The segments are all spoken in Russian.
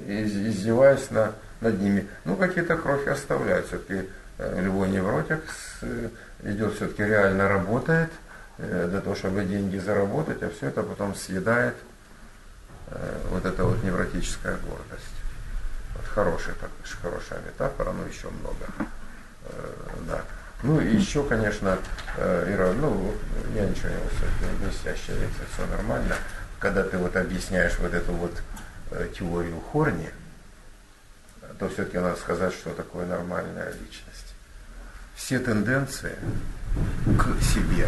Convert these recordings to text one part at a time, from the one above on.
издеваясь над ними. Ну, какие-то крохи оставляют. Все-таки любой невротик идет, все-таки реально работает для того, чтобы деньги заработать, а все это потом съедает вот эта вот невротическая гордость. Вот хорошая метафора, но еще много. Да. Ну и еще, конечно, Ира, я ничего не блестящая лекция, все нормально. Когда ты вот объясняешь вот эту вот теорию Хорни, то все-таки надо сказать, что такое нормальная личность. Все тенденции к себе,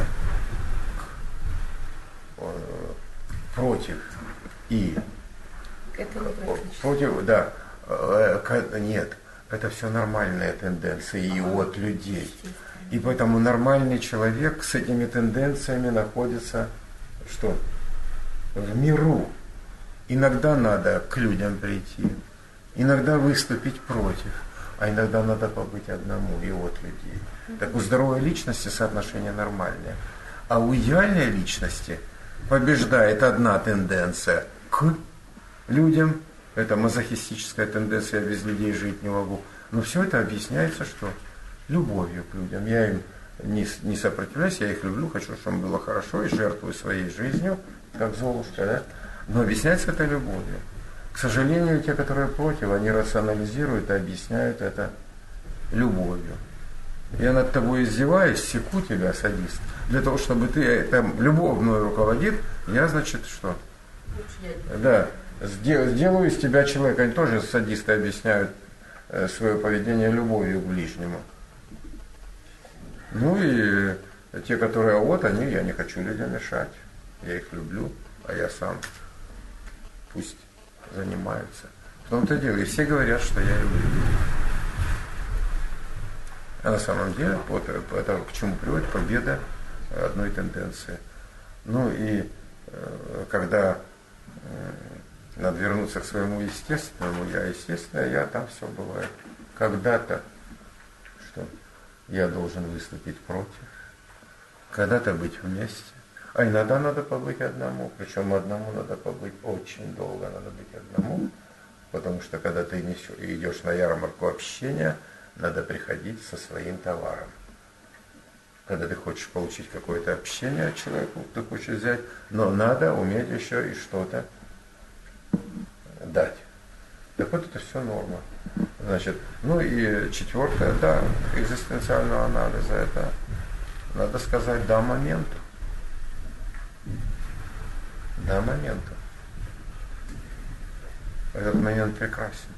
против и против, да, нет, это все нормальные тенденции и от людей. И поэтому нормальный человек с этими тенденциями находится что? В миру. Иногда надо к людям прийти, иногда выступить против, а иногда надо побыть одному и от людей. Так у здоровой личности соотношение нормальное. А у идеальной личности побеждает одна тенденция к людям. Это мазохистическая тенденция, я без людей жить не могу. Но все это объясняется что? Любовью к людям. Я им не сопротивляюсь, я их люблю, хочу, чтобы им было хорошо и жертвую своей жизнью, как Золушка, да? Но объясняется это любовью. К сожалению, те, которые против, они рационализируют и объясняют это любовью. Я над тобой издеваюсь, секу тебя, садист. Для того, чтобы ты там любовь мной руководит, я, значит, что? Да, сделаю из тебя человека. Они тоже садисты объясняют свое поведение любовью к ближнему. Ну и те, которые я не хочу людям мешать. Я их люблю, а я сам пусть занимаются. В том-то и дело, и все говорят, что я люблю. А на самом деле, вот это к чему приводит победа одной тенденции. Ну и когда надо вернуться к своему естественному, естественное, там все бывает. Когда-то, что я должен выступить против, когда-то быть вместе, а иногда надо побыть одному, причем одному надо побыть очень долго, надо быть одному, потому что когда ты идешь на ярмарку общения, надо приходить со своим товаром. Когда ты хочешь получить какое-то общение от человека, ты хочешь взять, но надо уметь еще и что-то дать. Так вот это все норма. Значит, ну и четвертое, да, экзистенциального анализа, это надо сказать да моменту. Да моменту. Этот момент прекрасен.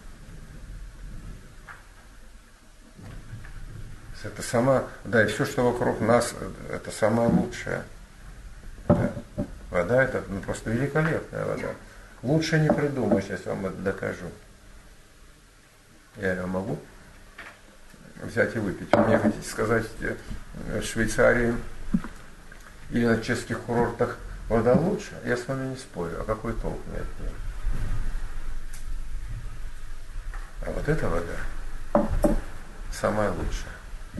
Это самое, да, и все, что вокруг нас, это самое лучшее. Да. Вода это просто великолепная вода. Лучше не придумаешь, если вам это докажу. Я ее могу взять и выпить. Мне хотите сказать, в Швейцарии или на чешских курортах вода лучше? Я с вами не спорю. А какой толк мне от нее? А вот эта вода самая лучшая.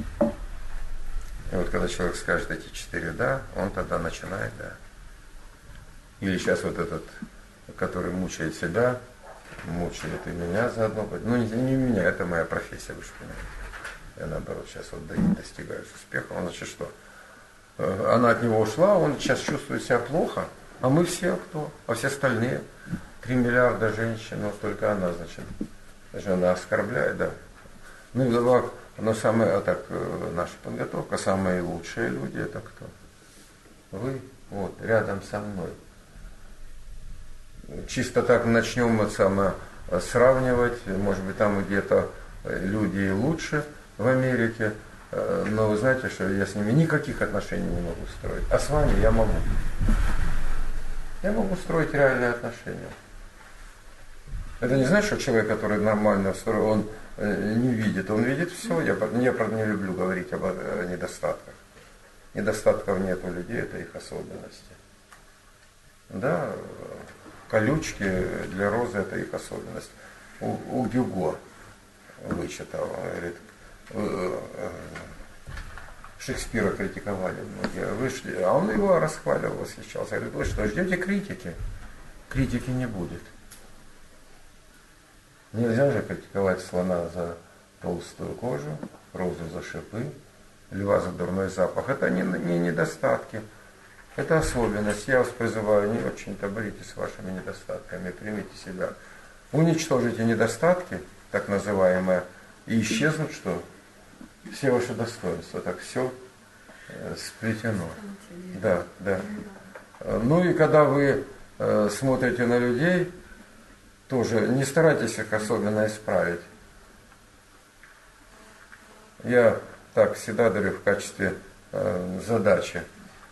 И вот когда человек скажет эти 4 «да», он тогда начинает «да». Или сейчас вот этот, который мучает себя, мучает и меня заодно. Ну, не меня, это моя профессия, вы же понимаете. Я наоборот сейчас вот достигаю успеха. Он, значит, что? Она от него ушла, он сейчас чувствует себя плохо, а мы все кто? А все остальные? 3 миллиарда женщин, но только она, значит, даже она оскорбляет, да. Ну и вдобавок, но наша подготовка, самые лучшие люди, это кто? Вы, вот, рядом со мной. Чисто так начнем сравнивать, может быть, там где-то люди и лучше в Америке, но вы знаете, что я с ними никаких отношений не могу строить. А с вами я могу. Я могу строить реальные отношения. Это не значит, что человек, который нормально строит, он не видит. Он видит все. Я, правда, не люблю говорить об недостатках. Недостатков нет у людей, это их особенности. Да, колючки для розы это их особенность. У Гюго вычитал, он говорит, Шекспира критиковали многие, вышли, а он его расхваливал, восхищался. Говорит, вы что, ждете критики? Критики не будет. Нельзя же критиковать слона за толстую кожу, розу за шипы, льва за дурной запах. Это не недостатки, это особенность. Я вас призываю, не очень-то боритесь с вашими недостатками, примите себя. Уничтожите недостатки, так называемые, и исчезнут что? Все ваши достоинства. Так все сплетено. Да, да. Ну и когда вы смотрите на людей, тоже не старайтесь их особенно исправить. Я так всегда дарю в качестве задачи.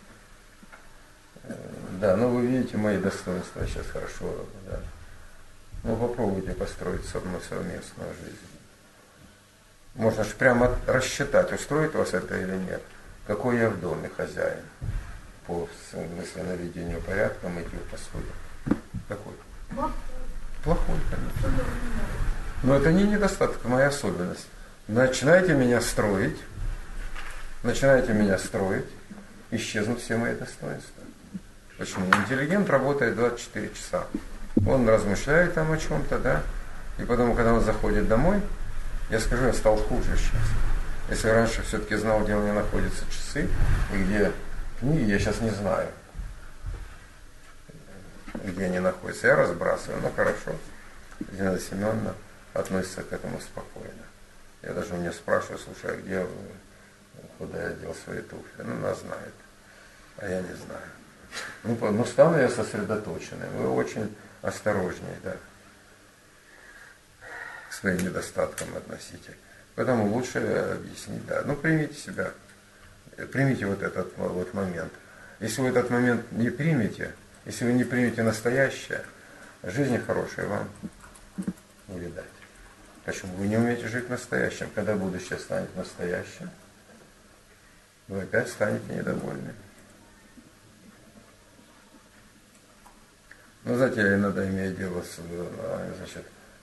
Да, ну вы видите мои достоинства сейчас хорошо. Да. Ну попробуйте построить со мной совместную жизнь. Можно же прямо рассчитать, устроит вас это или нет. Какой я в доме хозяин. По мысленноведению порядка, мытью посуды. Какой? Плохой, конечно. Но это не недостаток, а моя особенность. Начинаете меня строить, исчезнут все мои достоинства. Почему? Интеллигент работает 24 часа. Он размышляет там о чем-то, да, и потом, когда он заходит домой, я скажу, я стал хуже сейчас. Если раньше все-таки знал, где у меня находятся часы, и где книги, я сейчас не знаю, где они находятся. Я разбрасываю, ну хорошо. Зинаида Семеновна относится к этому спокойно. Я даже у нее спрашиваю, слушай, а где, куда я дел свои туфли? Ну, она знает, а я не знаю. Ну стану я сосредоточенным, вы очень осторожнее, да, к своим недостаткам относите. Поэтому лучше объяснить, да. Ну, примите себя, примите вот этот вот момент. Если вы этот момент не примете, если вы не примете настоящее, жизни хорошей вам не видать. Почему? Вы не умеете жить настоящим. Когда будущее станет настоящим, вы опять станете недовольны. Ну, знаете, я иногда имею дело с, значит,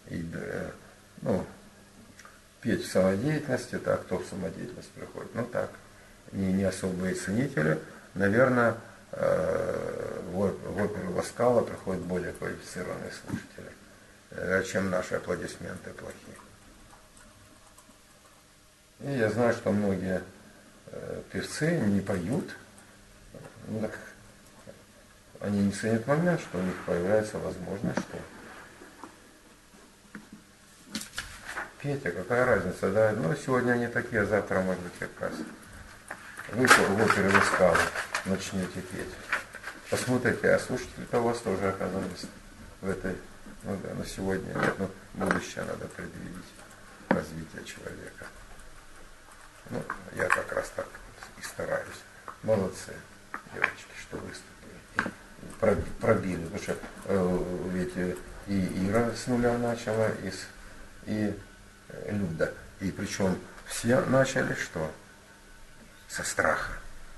петь в самодеятельности, так, кто в самодеятельность приходит. Ну так, не особые ценители. Наверное, в оперу Ласкала приходят более квалифицированные слушатели, чем наши аплодисменты плохие. И я знаю, что многие певцы не поют, ну, так они не ценят момент, что у них появляется возможность, что петь, а какая разница, да? Ну, сегодня они такие, а завтра, может быть, как раз вы в опере Ласкала начнете петь. Посмотрите, а слушатели-то у вас тоже оказались в этой, ну да, на сегодня нет, но будущее надо предвидеть, развитие человека. Ну, я как раз так и стараюсь. Молодцы, девочки, что выступили. Пробили, потому что ведь и Ира с нуля начала, и Люда. И причем все начали что? Со страха.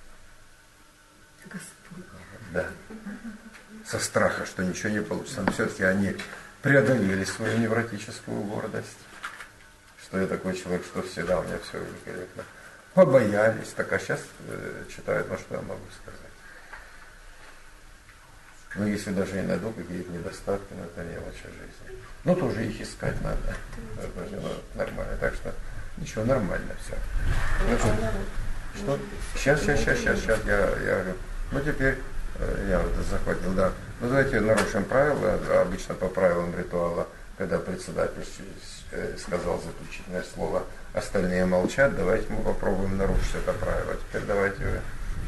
Господь. Да. Со страха, что ничего не получится. Но все-таки они преодолели свою невротическую гордость. Что я такой человек, что всегда у меня все великолепно. Побоялись. Так, а сейчас читают, ну что я могу сказать. Ну, если даже я найду какие-то недостатки, но это мелочи жизни. Ну, тоже их искать надо. Это же нормально. Так что ничего, нормально все. Значит, что? Сейчас, я говорю. Ну, теперь я вот захватил, да. Ну, давайте нарушим правила. Обычно по правилам ритуала, когда председатель сказал заключительное слово, остальные молчат. Давайте мы попробуем нарушить это правило. Теперь давайте вы.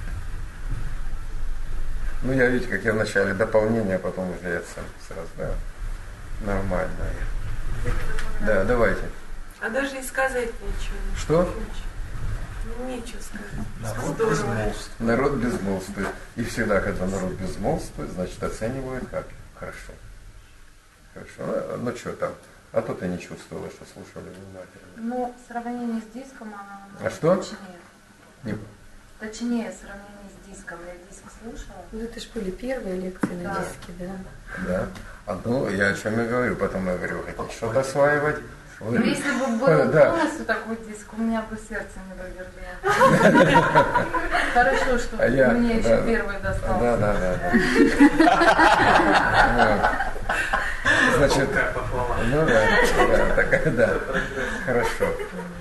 Ну, я, видите, как я вначале дополнение, а потом уже я сразу, да, нормально. Да, давайте. А даже и сказать нечего. Что? Нечего сказать. Народ безмолвствует. Народ безмолвствует. И всегда, когда народ безмолвствует, значит, оценивают как? Хорошо. Хорошо. Ну, что там? А то ты не чувствовала, что слушали внимательно. Ну, в сравнении с диском она А что? точнее. Не... Точнее, в сравнении с диском. Я диск слушала. Ну, это же были первые лекции на Да. диске, да? Да. А ну, я о чем и говорю. Потом я говорю, хотите что-то осваивать? Вы... Ну, если бы был Да. полностью такой диск, у меня бы сердце не выдержало. Хорошо, что А я- мне еще да, первый достался. Да. Значит, ну да, такая, да, хорошо.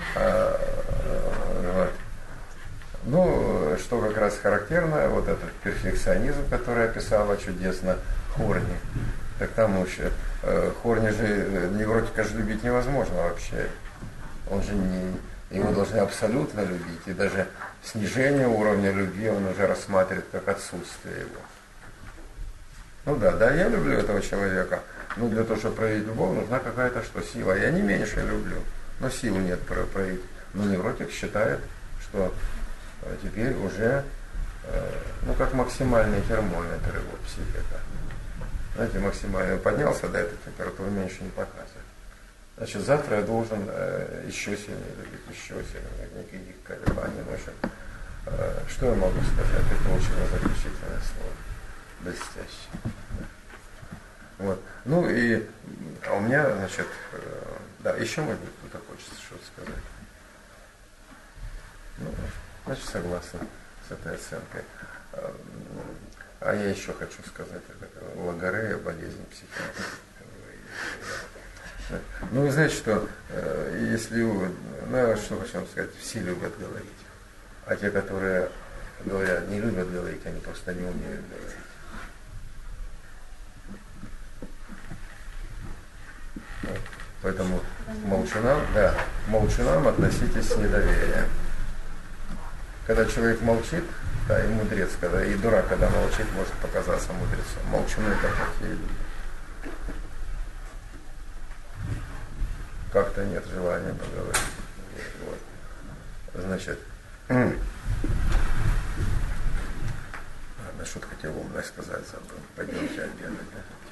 Вот. Ну, что как раз характерно, вот этот перфекционизм, который описала чудесно Хорни. Так там еще, Хорни же невротика же любить невозможно вообще. Он же не, его должны абсолютно любить, и даже снижение уровня любви он уже рассматривает как отсутствие его. Ну да, я люблю этого человека, но для того, чтобы проявить любовь, нужна какая-то что, сила. Я не меньше люблю, но сил нет проявить. Но невротик считает, что теперь уже, ну как максимальный термометр его психика. Знаете, максимально поднялся до этой температуры, меньше не показывает. Значит, завтра я должен еще сильнее любить, еще сильнее, никаких колебаний. В общем, что я могу сказать? Это очень заключительное слово. Блестяще. Вот. Ну и, а у меня, значит, да, еще, может быть, кто-то хочет что-то сказать. Ну, значит, согласен с этой оценкой. А я еще хочу сказать, лагорея, болезнь психиатрии. Ну, вы знаете, что если ну, что хочу вам сказать, все любят говорить. А те, которые говорят, не любят говорить, они просто не умеют говорить. Вот. Поэтому к молчунам относитесь с недоверием. Когда человек молчит, да, и мудрец, когда и дурак, когда молчит, может показаться мудрецом. Молчуны это плохие люди. Как-то нет желания поговорить. Вот. Значит, ладно, что-то хотел умное сказать, забыл. Пойдемте обедать. Да?